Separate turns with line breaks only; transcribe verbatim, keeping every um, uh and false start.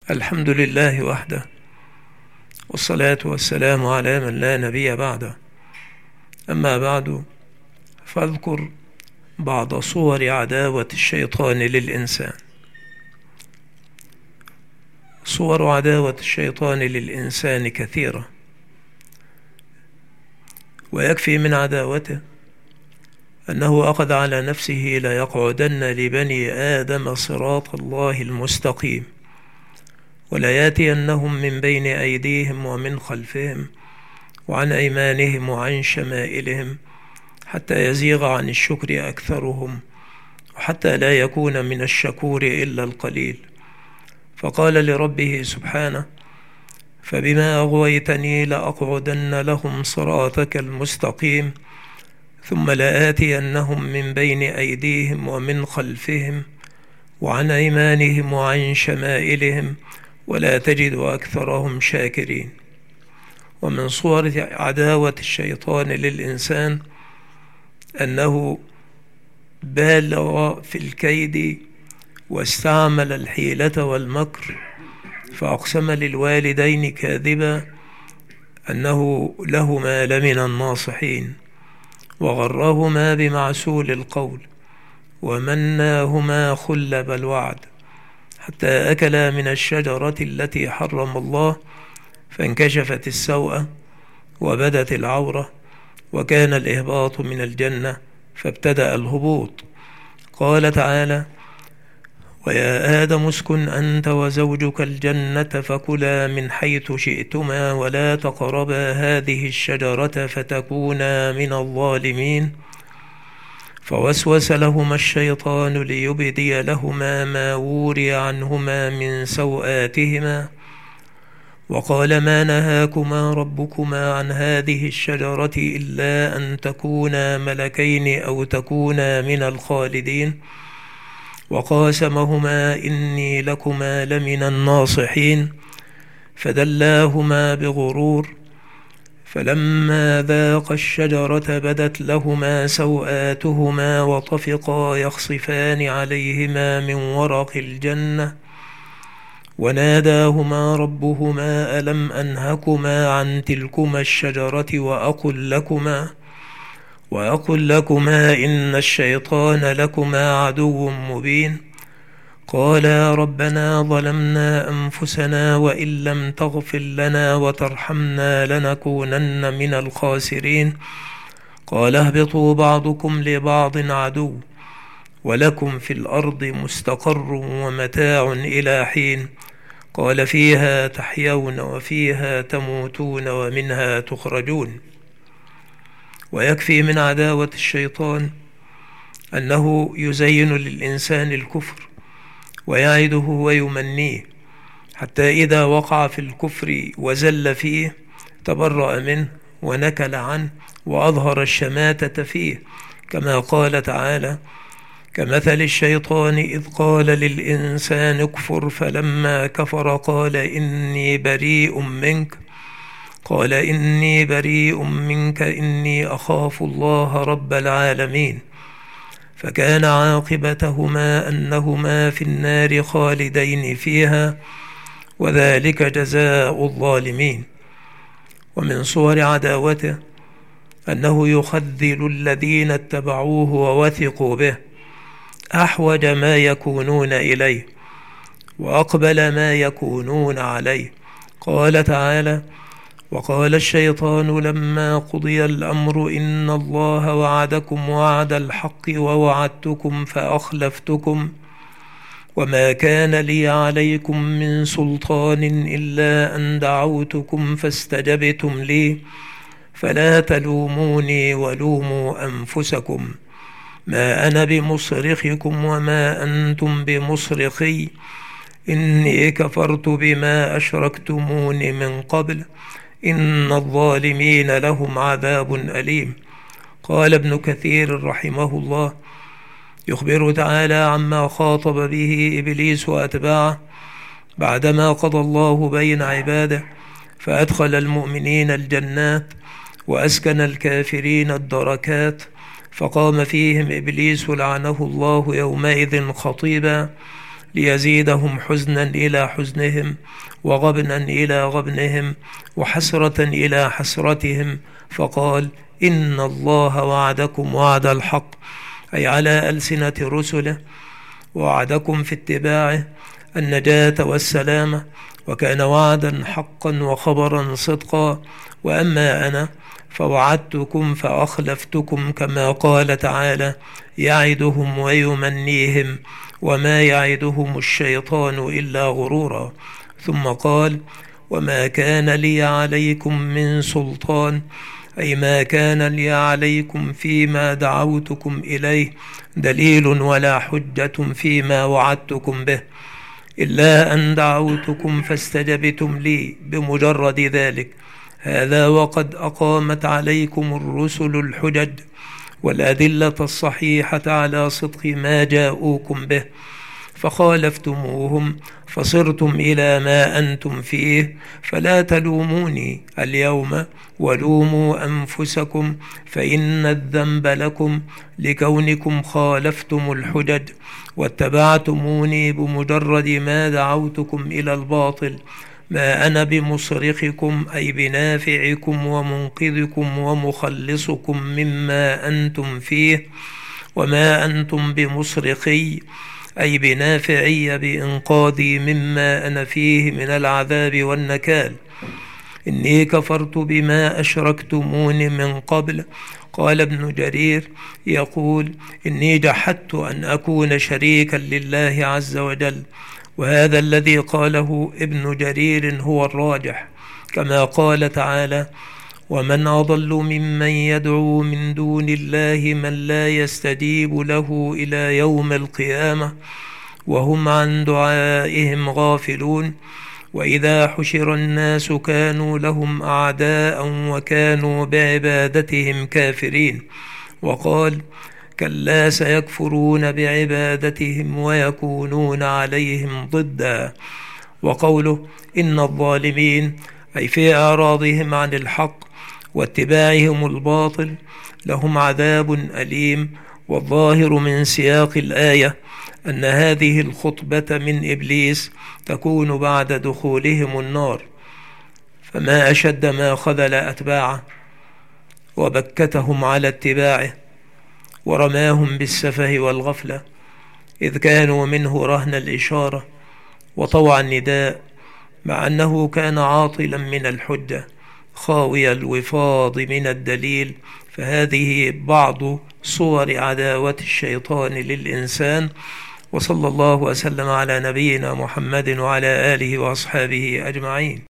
الحمد لله وحده، والصلاة والسلام على من لا نبي بعده. أما بعد، فاذكر بعض صور عداوة الشيطان للإنسان. صور عداوة الشيطان للإنسان كثيرة، ويكفي من عداوته أنه أخذ على نفسه ليقعدن لبني آدم صراط الله المستقيم، ولياتينهم من بين أيديهم ومن خلفهم وعن أيمانهم وعن شمائلهم، حتى يزيغ عن الشكر أكثرهم، وحتى لا يكون من الشكور إلا القليل. فقال لربه سبحانه: فبما أغويتني لأقعدن لهم صراطك المستقيم، ثم لآتينهم من بين أيديهم ومن خلفهم وعن أيمانهم وعن شمائلهم، ولا تجد أكثرهم شاكرين. ومن صور عداوة الشيطان للإنسان أنه بالغ في الكيد واستعمل الحيلة والمكر، فأقسم للوالدين كاذبا أنه لهما لمن الناصحين، وغرهما بمعسول القول، ومناهما خلب الوعد، حتى أكلا من الشجرة التي حرم الله، فانكشفت السوءة وبدت العورة، وكان الإهباط من الجنة فابتدأ الهبوط. قال تعالى: ويا آدم اسكن أنت وزوجك الجنة فكلا من حيث شئتما ولا تقربا هذه الشجرة فتكونا من الظالمين. فوسوس لهما الشيطان ليبدي لهما ما وري عنهما من سوآتهما، وقال: ما نهاكما ربكما عن هذه الشجرة إلا أن تكونا ملكين أو تكونا من الخالدين. وقاسمهما إني لكما لمن الناصحين، فدلاهما بغرور، فلما ذاقا الشجرة بدت لهما سوآتهما وطفقا يخصفان عليهما من ورق الجنة، وناداهما ربهما ألم أنهكما عن تلكما الشجرة وأقل لكما وأقل لكما إن الشيطان لكما عدو مبين. قالا ربنا ظلمنا أنفسنا وإن لم تغفر لنا وترحمنا لنكونن من الخاسرين. قال اهبطوا بعضكم لبعض عدو، ولكم في الأرض مستقر ومتاع إلى حين. قال فيها تحيون وفيها تموتون ومنها تخرجون. ويكفي من عداوة الشيطان أنه يزين للإنسان الكفر ويعده ويمنيه، حتى إذا وقع في الكفر وزل فيه تبرأ منه ونكل عنه وأظهر الشماتة فيه، كما قال تعالى: كمثل الشيطان إذ قال للإنسان اكفر فلما كفر قال إني بريء منك قال إني بريء منك إني أخاف الله رب العالمين. فكان عاقبتهما أنهما في النار خالدين فيها، وذلك جزاء الظالمين. ومن صور عداوته أنه يخذل الذين اتبعوه ووثقوا به أحوج ما يكونون إليه وأقبل ما يكونون عليه. قال تعالى: وقال الشيطان لما قضي الأمر إن الله وعدكم وعد الحق ووعدتكم فأخلفتكم وما كان لي عليكم من سلطان إلا أن دعوتكم فاستجبتم لي فلا تلوموني ولوموا أنفسكم ما أنا بمصرخكم وما أنتم بمصرخي إني كفرت بما أشركتمون من قبل إن الظالمين لهم عذاب أليم. قال ابن كثير رحمه الله يخبر تعالى عما خاطب به إبليس وأتباعه بعدما قضى الله بين عباده، فأدخل المؤمنين الجنات وأسكن الكافرين الدركات، فقام فيهم إبليس لعنه الله يومئذ خطيبا ليزيدهم حزنا إلى حزنهم، وغبنا إلى غبنهم، وحسرة إلى حسرتهم، فقال: إن الله وعدكم وعد الحق، أي على ألسنة رسله، ووعدكم في اتباعه النجاة والسلامة، وكان وعدا حقا وخبرا صدقا. وأما أنا فوعدتكم فأخلفتكم، كما قال تعالى: يعدهم ويمنيهم وما يعدهم الشيطان إلا غرورا. ثم قال: وما كان لي عليكم من سلطان، أي ما كان لي عليكم فيما دعوتكم إليه دليل ولا حجة فيما وعدتكم به، إلا أن دعوتكم فاستجبتم لي بمجرد ذلك. هذا وقد أقامت عليكم الرسل الحجج والأدلة الصحيحة على صدق ما جاءوكم به، فخالفتموهم فصرتم إلى ما أنتم فيه. فلا تلوموني اليوم ولوموا أنفسكم، فإن الذنب لكم لكونكم خالفتم الحجج واتبعتموني بمجرد ما دعوتكم إلى الباطل. ما أنا بمصرخكم، أي بنافعكم ومنقذكم ومخلصكم مما أنتم فيه، وما أنتم بمصرخي، أي بنافعي بإنقاذي مما أنا فيه من العذاب والنكال. إني كفرت بما أشركتمون من قبل. قال ابن جرير يقول: إني جحدت أن أكون شريكا لله عز وجل، وهذا الذي قاله ابن جرير هو الراجح، كما قال تعالى: ومن أضل ممن يدعو من دون الله من لا يستجيب له إلى يوم القيامة وهم عن دعائهم غافلون. وإذا حشر الناس كانوا لهم أعداء وكانوا بعبادتهم كافرين. وقال: كلا سيكفرون بعبادتهم ويكونون عليهم ضدا. وقوله: إن الظالمين، أي في أعراضهم عن الحق واتباعهم الباطل لهم عذاب أليم. والظاهر من سياق الآية أن هذه الخطبة من إبليس تكون بعد دخولهم النار، فما أشد ما خذل أتباعه وبكتهم على اتباعه ورماهم بالسفه والغفلة، إذ كانوا منه رهن الإشارة وطوع النداء، مع أنه كان عاطلا من الحجة خاوي الوفاض من الدليل. فهذه بعض صور عداوة الشيطان للإنسان. وصلى الله وسلم على نبينا محمد وعلى آله وأصحابه أجمعين.